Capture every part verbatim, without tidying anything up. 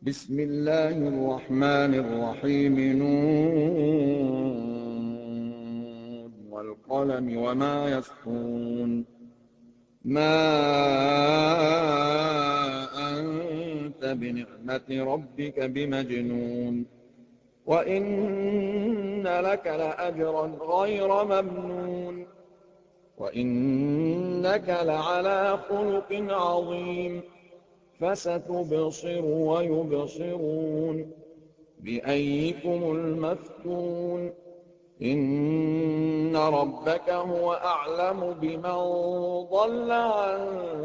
بسم الله الرحمن الرحيم نون والقلم وما يسطرون ما أنت بنعمة ربك بمجنون وإن لك لأجرا غير ممنون وإنك لعلى خلق عظيم فستبصر ويبصرون بأيكم المفتون إن ربك هو أعلم بمن ضل عن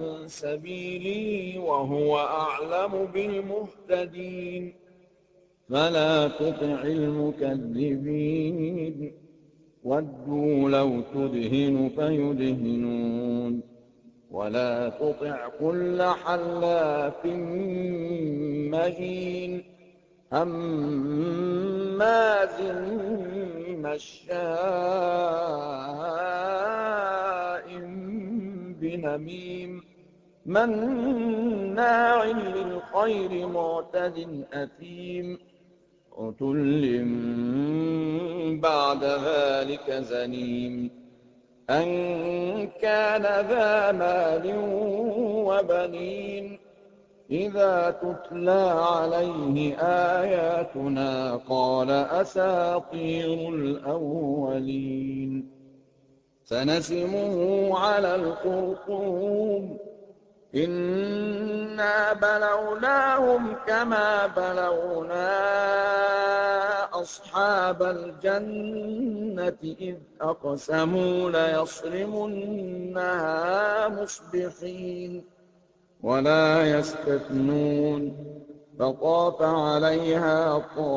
سبيله وهو أعلم بالمهتدين فلا تطع المكذبين ودوا لو تدهن فيدهنون ولا تطع كل حلاف مهين هماز مشاء بنميم مناع للخير معتد أثيم عتل بعد ذلك زنيم أن كان ذا مال وبنين إذا تتلى عليه آياتنا قال أساطير الأولين سنسمه على الخرطوم إنا بلوناهم كما بلونا أصحاب الجنة إذ أقسموا ليصرمنها مصبحين ولا يستثنون فطاف عليها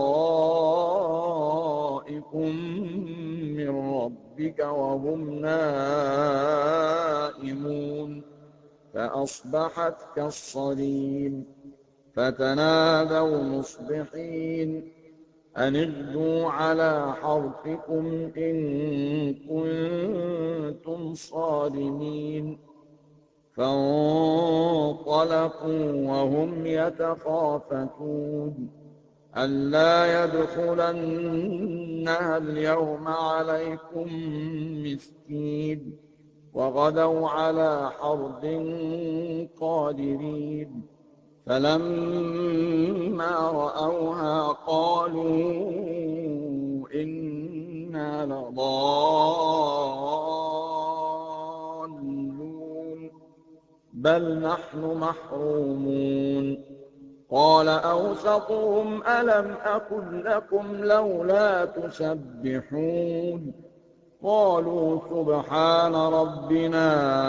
طائف من ربك وهم نائمون فأصبحت كالصريم فتنادوا مصبحين أن اغدوا على حرثكم إن كنتم صارمين فانطلقوا وهم يتخافتون ألا يدخلنها اليوم عليكم مسكين وغدوا على حرد قادرين فلما رأوها قالوا إنا لضالون بل نحن محرومون قال أوسطهم ألم أقل لكم لولا تسبحون قالوا سبحان ربنا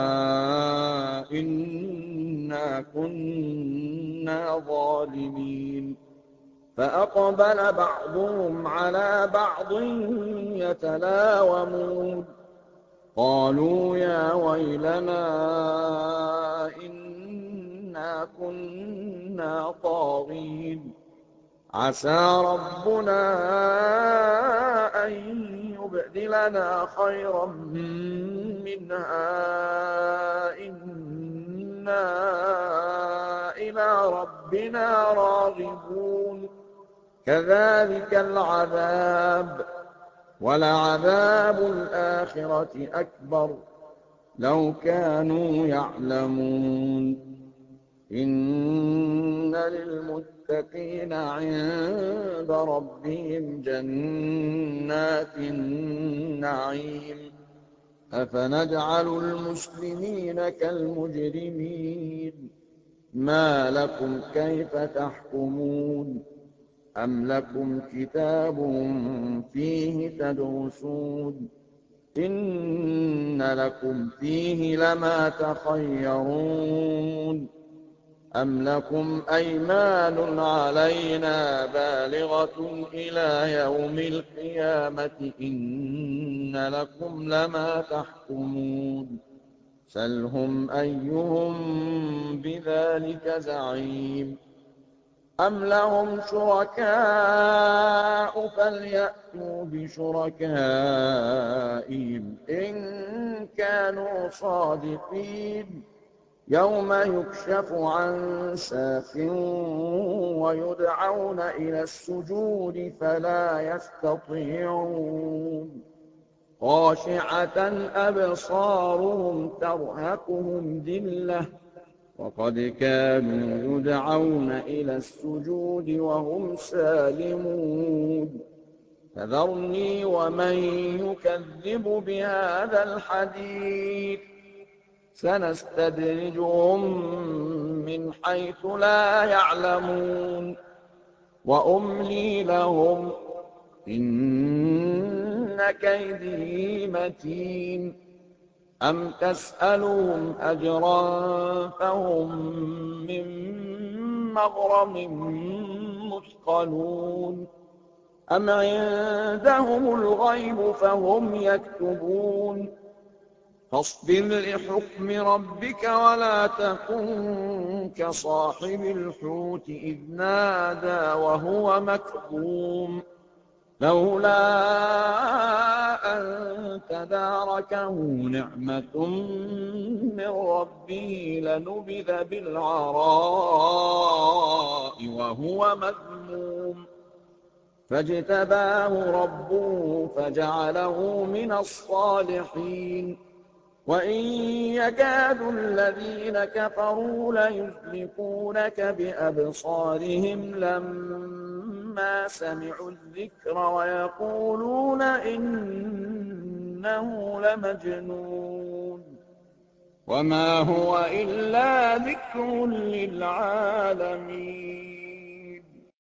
إنا كنا ظالمين فأقبل بعضهم على بعض يتلاومون قالوا يا ويلنا إنا كنا طاغين عسى ربنا أن يبدلنا خيرا منها إنا إلى ربنا راغبون كذلك العذاب ولعذاب الآخرة أكبر لو كانوا يعلمون إن للمتقين عند ربهم جنات النعيم أفنجعل المسلمين كالمجرمين ما لكم كيف تحكمون أم لكم كتاب فيه تدرسون إن لكم فيه لما تخيرون أم لكم أيمان علينا بالغة إلى يوم القيامة إن لكم لما تحكمون سلهم أيهم بذلك زعيم أم لهم شركاء فليأتوا بشركائهم إن كانوا صادقين يَوْمَ يُكْشَفُ عَن سَاقٍ وَيُدْعَوْنَ إِلَى السُّجُودِ فَلَا يَسْتَطِيعُونَ خَاشِعَةً أَبْصَارُهُمْ تَرْهَقُهُمْ ذِلَّةٌ وَقَدْ كَانُوا يُدْعَوْنَ إِلَى السُّجُودِ وَهُمْ سَالِمُونَ فَذَرْنِي وَمَن يُكَذِّبُ بِهَٰذَا الْحَدِيثِ سَنَسْتَدْرِجُهُم مِّنْ حَيْثُ لَا يَعْلَمُونَ وَأُمْلِي لَهُمْ ۚ إِنَّ كَيْدِي مَتِينٌ أَمْ تَسْأَلُهُمْ أَجْرًا فَهُم مِّن مَّغْرَمٍ مُّثْقَلُونَ أَمْ عِندَهُمُ الْغَيْبُ فَهُمْ يَكْتُبُونَ فاصبر لحكم ربك ولا تكن كصاحب الحوت إذ نادى وهو مكظوم لولا أن تداركه نعمة من ربه لنبذ بالعراء وهو مذموم فاجتباه ربه فجعله من الصالحين وَإِن يَكَادُ الَّذِينَ كَفَرُوا لَيُزْلِقُونَكَ بِأَبْصَارِهِمْ لَمَّا سَمِعُوا الذِّكْرَ وَيَقُولُونَ إِنَّهُ لَمَجْنُونٌ وَمَا هُوَ إِلَّا ذِكْرٌ لِّلْعَالَمِينَ